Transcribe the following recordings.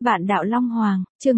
Vạn đạo Long Hoàng, chương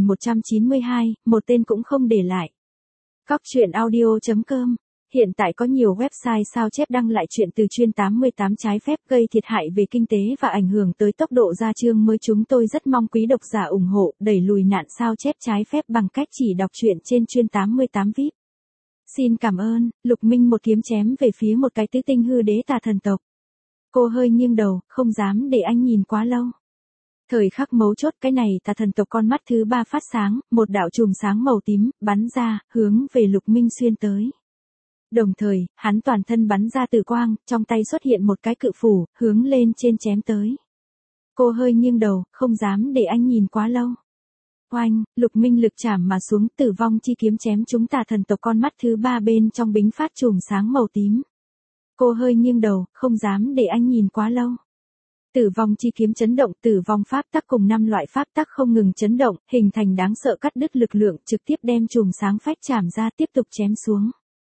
2192, một tên cũng không để lại. Cóc truyện audio.com. Hiện tại có nhiều website sao chép đăng lại chuyện từ chuyên 88 trái phép gây thiệt hại về kinh tế và ảnh hưởng tới tốc độ ra chương mới. Chúng tôi rất mong quý độc giả ủng hộ, đẩy lùi nạn sao chép trái phép bằng cách chỉ đọc truyện trên chuyên 88 VIP. Xin cảm ơn. Lục Minh một kiếm chém về phía một cái tứ tinh hư đế tà thần tộc. Cô hơi nghiêng đầu, không dám để anh nhìn quá lâu. Thời khắc mấu chốt, cái này tà thần tộc con mắt thứ ba phát sáng, một đạo chùm sáng màu tím bắn ra, hướng về Lục Minh xuyên tới. Đồng thời, hắn toàn thân bắn ra tử quang, trong tay xuất hiện một cái cự phủ, hướng lên trên chém tới. Cô hơi nghiêng đầu, không dám để anh nhìn quá lâu. Oanh, Lục Minh lực chảm mà xuống, tử vong chi kiếm chém trúng tà thần tộc con mắt thứ ba bên trong bính phát chùm sáng màu tím. Cô hơi nghiêng đầu, không dám để anh nhìn quá lâu. Tử vong chi kiếm chấn động, tử vong pháp tắc cùng 5 loại pháp tắc không ngừng chấn động, hình thành đáng sợ cắt đứt lực lượng, trực tiếp đem chùm sáng phách chảm ra, tiếp tục chém xuống.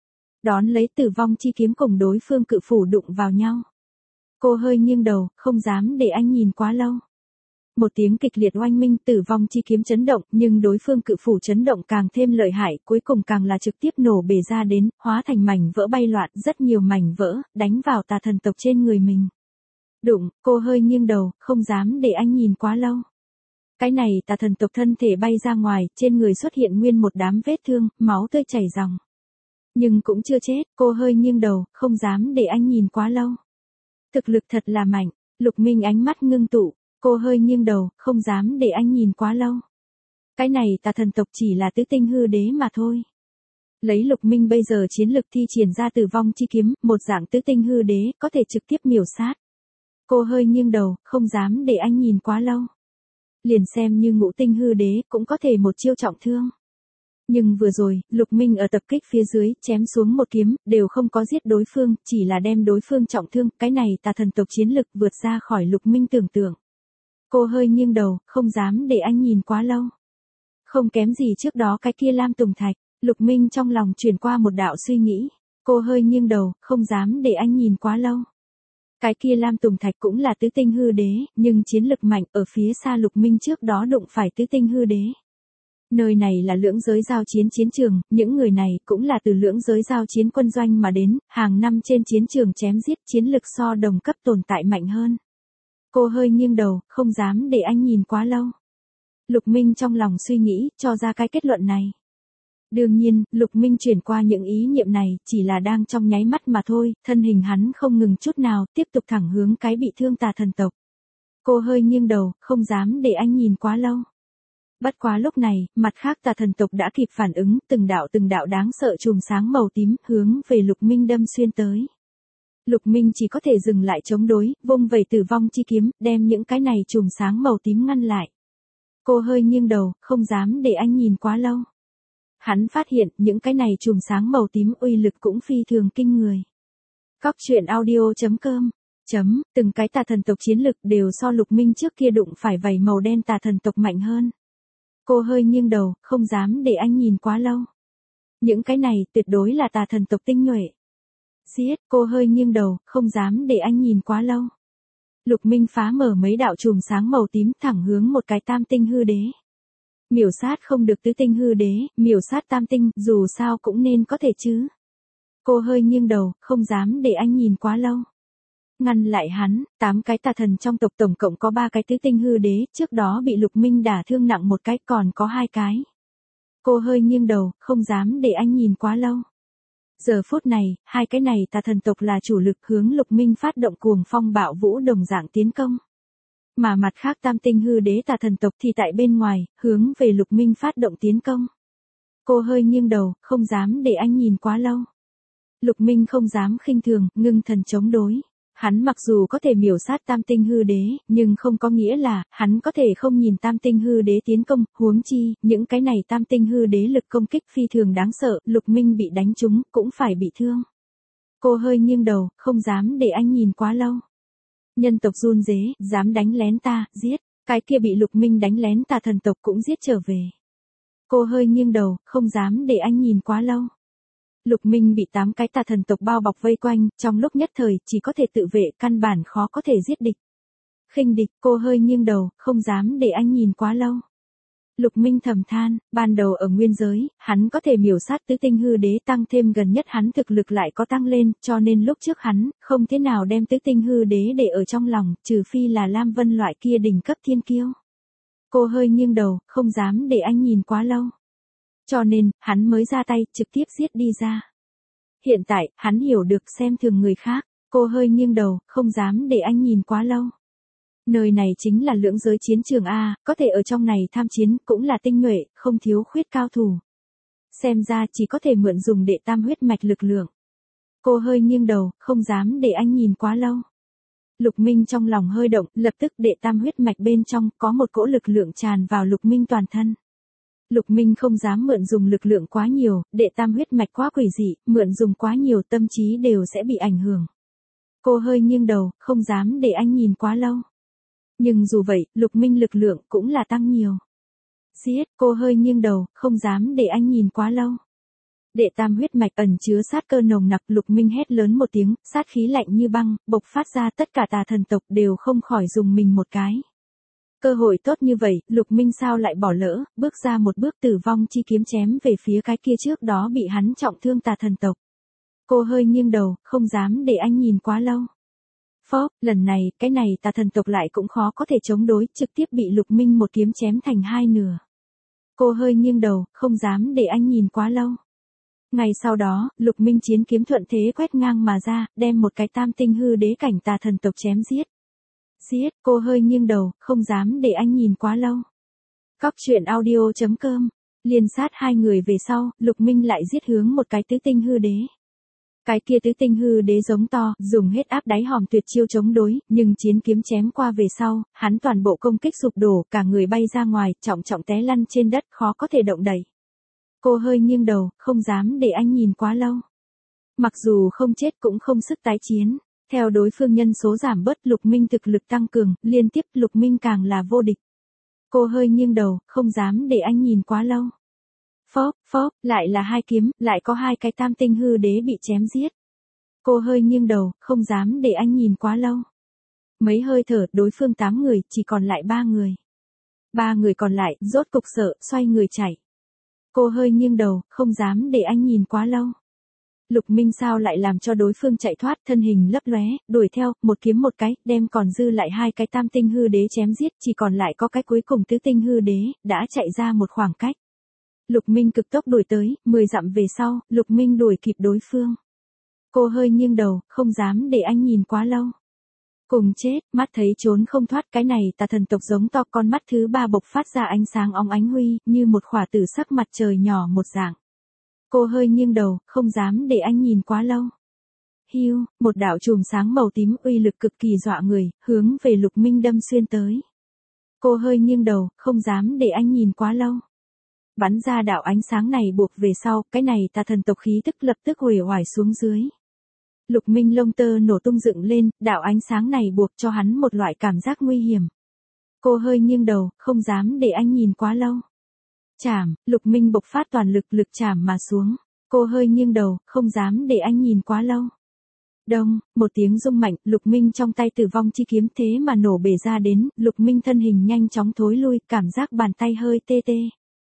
Đón lấy tử vong chi kiếm cùng đối phương cự phủ đụng vào nhau. Cô hơi nghiêng đầu, không dám để anh nhìn quá lâu. Một tiếng kịch liệt oanh minh, tử vong chi kiếm chấn động, nhưng đối phương cự phủ chấn động càng thêm lợi hại, cuối cùng càng là trực tiếp nổ bể ra đến, hóa thành mảnh vỡ bay loạn, rất nhiều mảnh vỡ, đánh vào tà thần tộc trên người mình. Đụng, cô hơi nghiêng đầu, không dám để anh nhìn quá lâu. Cái này tà thần tộc thân thể bay ra ngoài, trên người xuất hiện nguyên một đám vết thương, máu tươi chảy ròng. Nhưng cũng chưa chết, cô hơi nghiêng đầu, không dám để anh nhìn quá lâu. Thực lực thật là mạnh, Lục Minh ánh mắt ngưng tụ, cô hơi nghiêng đầu, không dám để anh nhìn quá lâu. Cái này tà thần tộc chỉ là tứ tinh hư đế mà thôi. Lấy Lục Minh bây giờ chiến lực thi triển ra tử vong chi kiếm, một dạng tứ tinh hư đế, có thể trực tiếp miểu sát. Cô hơi nghiêng đầu, không dám để anh nhìn quá lâu. Liền xem như ngũ tinh hư đế, cũng có thể một chiêu trọng thương. Nhưng vừa rồi, Lục Minh ở tập kích phía dưới, chém xuống một kiếm, đều không có giết đối phương, chỉ là đem đối phương trọng thương, cái này tà thần tộc chiến lực vượt ra khỏi Lục Minh tưởng tượng. Cô hơi nghiêng đầu, không dám để anh nhìn quá lâu. Không kém gì trước đó cái kia Lam Tùng Thạch, Lục Minh trong lòng chuyển qua một đạo suy nghĩ. Cô hơi nghiêng đầu, không dám để anh nhìn quá lâu. Cái kia Lam Tùng Thạch cũng là tứ tinh hư đế, nhưng chiến lực mạnh, ở phía xa Lục Minh trước đó đụng phải tứ tinh hư đế. Nơi này là lưỡng giới giao chiến chiến trường, những người này cũng là từ lưỡng giới giao chiến quân doanh mà đến, hàng năm trên chiến trường chém giết, chiến lực so đồng cấp tồn tại mạnh hơn. Cô hơi nghiêng đầu, không dám để anh nhìn quá lâu. Lục Minh trong lòng suy nghĩ, cho ra cái kết luận này. Đương nhiên, Lục Minh chuyển qua những ý niệm này, chỉ là đang trong nháy mắt mà thôi, thân hình hắn không ngừng chút nào, tiếp tục thẳng hướng cái bị thương tà thần tộc. Cô hơi nghiêng đầu, không dám để anh nhìn quá lâu. Bất quá lúc này, mặt khác tà thần tộc đã kịp phản ứng, từng đạo đáng sợ chùm sáng màu tím, hướng về Lục Minh đâm xuyên tới. Lục Minh chỉ có thể dừng lại chống đối, vung vẩy tử vong chi kiếm, đem những cái này chùm sáng màu tím ngăn lại. Cô hơi nghiêng đầu, không dám để anh nhìn quá lâu. Hắn phát hiện, những cái này chùm sáng màu tím uy lực cũng phi thường kinh người. Cóc truyện audio.com. Từng cái tà thần tộc chiến lực đều so Lục Minh trước kia đụng phải vảy màu đen tà thần tộc mạnh hơn. Cô hơi nghiêng đầu, không dám để anh nhìn quá lâu. Những cái này tuyệt đối là tà thần tộc tinh nhuệ. Giết, cô hơi nghiêng đầu, không dám để anh nhìn quá lâu. Lục Minh phá mở mấy đạo chùm sáng màu tím thẳng hướng một cái tam tinh hư đế. Miểu sát không được tứ tinh hư đế, miểu sát tam tinh, dù sao cũng nên có thể chứ. Cô hơi nghiêng đầu, không dám để anh nhìn quá lâu. Ngăn lại hắn, 8 cái tà thần trong tộc tổng cộng có 3 cái tứ tinh hư đế, trước đó bị Lục Minh đả thương nặng một cái, còn có 2 cái. Cô hơi nghiêng đầu, không dám để anh nhìn quá lâu. Giờ phút này, 2 cái này tà thần tộc là chủ lực hướng Lục Minh phát động cuồng phong bạo vũ đồng dạng tiến công. Mà mặt khác tam tinh hư đế tà thần tộc thì tại bên ngoài, hướng về Lục Minh phát động tiến công. Cô hơi nghiêng đầu, không dám để anh nhìn quá lâu. Lục Minh không dám khinh thường, ngưng thần chống đối. Hắn mặc dù có thể miểu sát tam tinh hư đế, nhưng không có nghĩa là, hắn có thể không nhìn tam tinh hư đế tiến công, huống chi, những cái này tam tinh hư đế lực công kích phi thường đáng sợ, Lục Minh bị đánh trúng, cũng phải bị thương. Cô hơi nghiêng đầu, không dám để anh nhìn quá lâu. Nhân tộc run rế, dám đánh lén ta, giết, cái kia bị Lục Minh đánh lén tà thần tộc cũng giết trở về. Cô hơi nghiêng đầu, không dám để anh nhìn quá lâu. Lục Minh bị 8 cái tà thần tộc bao bọc vây quanh, trong lúc nhất thời chỉ có thể tự vệ, căn bản khó có thể giết địch. Khinh địch, cô hơi nghiêng đầu, không dám để anh nhìn quá lâu. Lục Minh thầm than, ban đầu ở nguyên giới, hắn có thể miểu sát tứ tinh hư đế, tăng thêm gần nhất hắn thực lực lại có tăng lên, cho nên lúc trước hắn không thế nào đem tứ tinh hư đế để ở trong lòng, trừ phi là Lam Vân loại kia đỉnh cấp thiên kiêu. Cô hơi nghiêng đầu, không dám để anh nhìn quá lâu. Cho nên, hắn mới ra tay, trực tiếp giết đi ra. Hiện tại, hắn hiểu được xem thường người khác. Cô hơi nghiêng đầu, không dám để anh nhìn quá lâu. Nơi này chính là lưỡng giới chiến trường A, có thể ở trong này tham chiến, cũng là tinh nhuệ, không thiếu khuyết cao thủ. Xem ra chỉ có thể mượn dùng đệ tam huyết mạch lực lượng. Cô hơi nghiêng đầu, không dám để anh nhìn quá lâu. Lục Minh trong lòng hơi động, lập tức đệ tam huyết mạch bên trong, có một cỗ lực lượng tràn vào Lục Minh toàn thân. Lục Minh không dám mượn dùng lực lượng quá nhiều, đệ tam huyết mạch quá quỷ dị, mượn dùng quá nhiều tâm trí đều sẽ bị ảnh hưởng. Cô hơi nghiêng đầu, không dám để anh nhìn quá lâu. Nhưng dù vậy, Lục Minh lực lượng cũng là tăng nhiều. Giết, cô hơi nghiêng đầu, không dám để anh nhìn quá lâu. Đệ tam huyết mạch ẩn chứa sát cơ nồng nặc, Lục Minh hét lớn một tiếng, sát khí lạnh như băng, bộc phát ra, tất cả tà thần tộc đều không khỏi dùng mình một cái. Cơ hội tốt như vậy, Lục Minh sao lại bỏ lỡ, bước ra một bước tử vong chi kiếm chém về phía cái kia trước đó bị hắn trọng thương tà thần tộc. Cô hơi nghiêng đầu, không dám để anh nhìn quá lâu. Phốc, lần này, cái này tà thần tộc lại cũng khó có thể chống đối, trực tiếp bị Lục Minh một kiếm chém thành hai nửa. Cô hơi nghiêng đầu, không dám để anh nhìn quá lâu. Ngày sau đó, Lục Minh chiến kiếm thuận thế quét ngang mà ra, đem một cái tam tinh hư đế cảnh tà thần tộc chém giết. Giết, cô hơi nghiêng đầu, không dám để anh nhìn quá lâu. Cóc truyện audio.com, liên sát hai người về sau, Lục Minh lại giết hướng một cái tứ tinh hư đế. Cái kia tứ tinh hư đế giống to, dùng hết áp đáy hòm tuyệt chiêu chống đối, nhưng chiến kiếm chém qua về sau, hắn toàn bộ công kích sụp đổ, cả người bay ra ngoài, trọng trọng té lăn trên đất, khó có thể động đậy. Cô hơi nghiêng đầu, không dám để anh nhìn quá lâu. Mặc dù không chết cũng không sức tái chiến. Theo đối phương nhân số giảm bớt, Lục Minh thực lực tăng cường, liên tiếp Lục Minh càng là vô địch. Cô hơi nghiêng đầu, không dám để anh nhìn quá lâu. Phốc, lại là hai kiếm, lại có hai cái tam tinh hư đế bị chém giết. Cô hơi nghiêng đầu, không dám để anh nhìn quá lâu. Mấy hơi thở, đối phương 8 người, chỉ còn lại 3 người. 3 người còn lại, rốt cục sợ, xoay người chạy. Cô hơi nghiêng đầu, không dám để anh nhìn quá lâu. Lục Minh sao lại làm cho đối phương chạy thoát, thân hình lấp lóe, đuổi theo, một kiếm một cái, đem còn dư lại hai cái tam tinh hư đế chém giết, chỉ còn lại có cái cuối cùng tứ tinh hư đế, đã chạy ra một khoảng cách. Lục Minh cực tốc đuổi tới, 10 dặm về sau, Lục Minh đuổi kịp đối phương. Cô hơi nghiêng đầu, không dám để anh nhìn quá lâu. Cùng chết, mắt thấy trốn không thoát, cái này tà thần tộc giống to, con mắt thứ 3 bộc phát ra ánh sáng óng ánh huy, như một khỏa tử sắc mặt trời nhỏ một dạng. Cô hơi nghiêng đầu, không dám để anh nhìn quá lâu. Hiu, một đạo chùm sáng màu tím uy lực cực kỳ dọa người, hướng về Lục Minh đâm xuyên tới. Cô hơi nghiêng đầu, không dám để anh nhìn quá lâu. Bắn ra đạo ánh sáng này buộc về sau, cái này tà thần tộc khí tức lập tức uể oải xuống dưới. Lục Minh lông tơ nổ tung dựng lên, đạo ánh sáng này buộc cho hắn một loại cảm giác nguy hiểm. Cô hơi nghiêng đầu, không dám để anh nhìn quá lâu. Chảm, Lục Minh bộc phát toàn lực, lực chảm mà xuống. Cô hơi nghiêng đầu, không dám để anh nhìn quá lâu. Đông, một tiếng rung mạnh, Lục Minh trong tay tử vong chi kiếm thế mà nổ bể ra đến, Lục Minh thân hình nhanh chóng thối lui, cảm giác bàn tay hơi tê tê.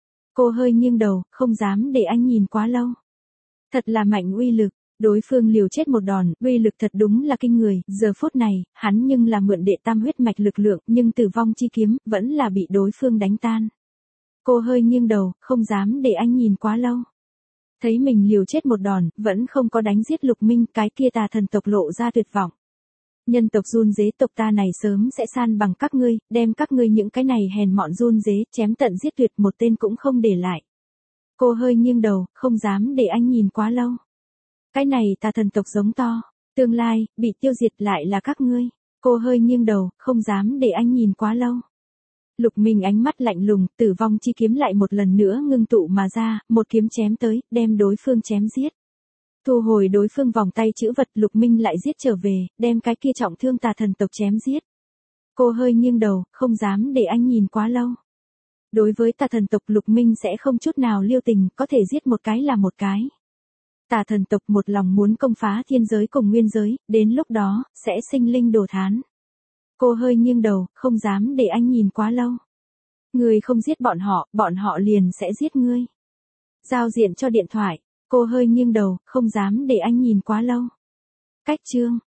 Cô hơi nghiêng đầu, không dám để anh nhìn quá lâu. Thật là mạnh uy lực, đối phương liều chết một đòn, uy lực thật đúng là kinh người, giờ phút này, hắn nhưng là mượn đệ tam huyết mạch lực lượng, nhưng tử vong chi kiếm, vẫn là bị đối phương đánh tan. Cô hơi nghiêng đầu, không dám để anh nhìn quá lâu. Thấy mình liều chết một đòn, vẫn không có đánh giết Lục Minh, cái kia tà thần tộc lộ ra tuyệt vọng. Nhân tộc run dế tộc ta này sớm sẽ san bằng các ngươi, đem các ngươi những cái này hèn mọn run dế, chém tận giết tuyệt, một tên cũng không để lại. Cô hơi nghiêng đầu, không dám để anh nhìn quá lâu. Cái này tà thần tộc giống to, tương lai, bị tiêu diệt lại là các ngươi. Cô hơi nghiêng đầu, không dám để anh nhìn quá lâu. Lục Minh ánh mắt lạnh lùng, tử vong chi kiếm lại một lần nữa ngưng tụ mà ra, một kiếm chém tới, đem đối phương chém giết. Thu hồi đối phương vòng tay chữ vật, Lục Minh lại giết trở về, đem cái kia trọng thương tà thần tộc chém giết. Cô hơi nghiêng đầu, không dám để anh nhìn quá lâu. Đối với tà thần tộc, Lục Minh sẽ không chút nào lưu tình, có thể giết một cái là một cái. Tà thần tộc một lòng muốn công phá thiên giới cùng nguyên giới, đến lúc đó, sẽ sinh linh đồ thán. Cô hơi nghiêng đầu, không dám để anh nhìn quá lâu. Ngươi không giết bọn họ liền sẽ giết ngươi. Giao diện cho điện thoại. Cô hơi nghiêng đầu, không dám để anh nhìn quá lâu. Cách chương.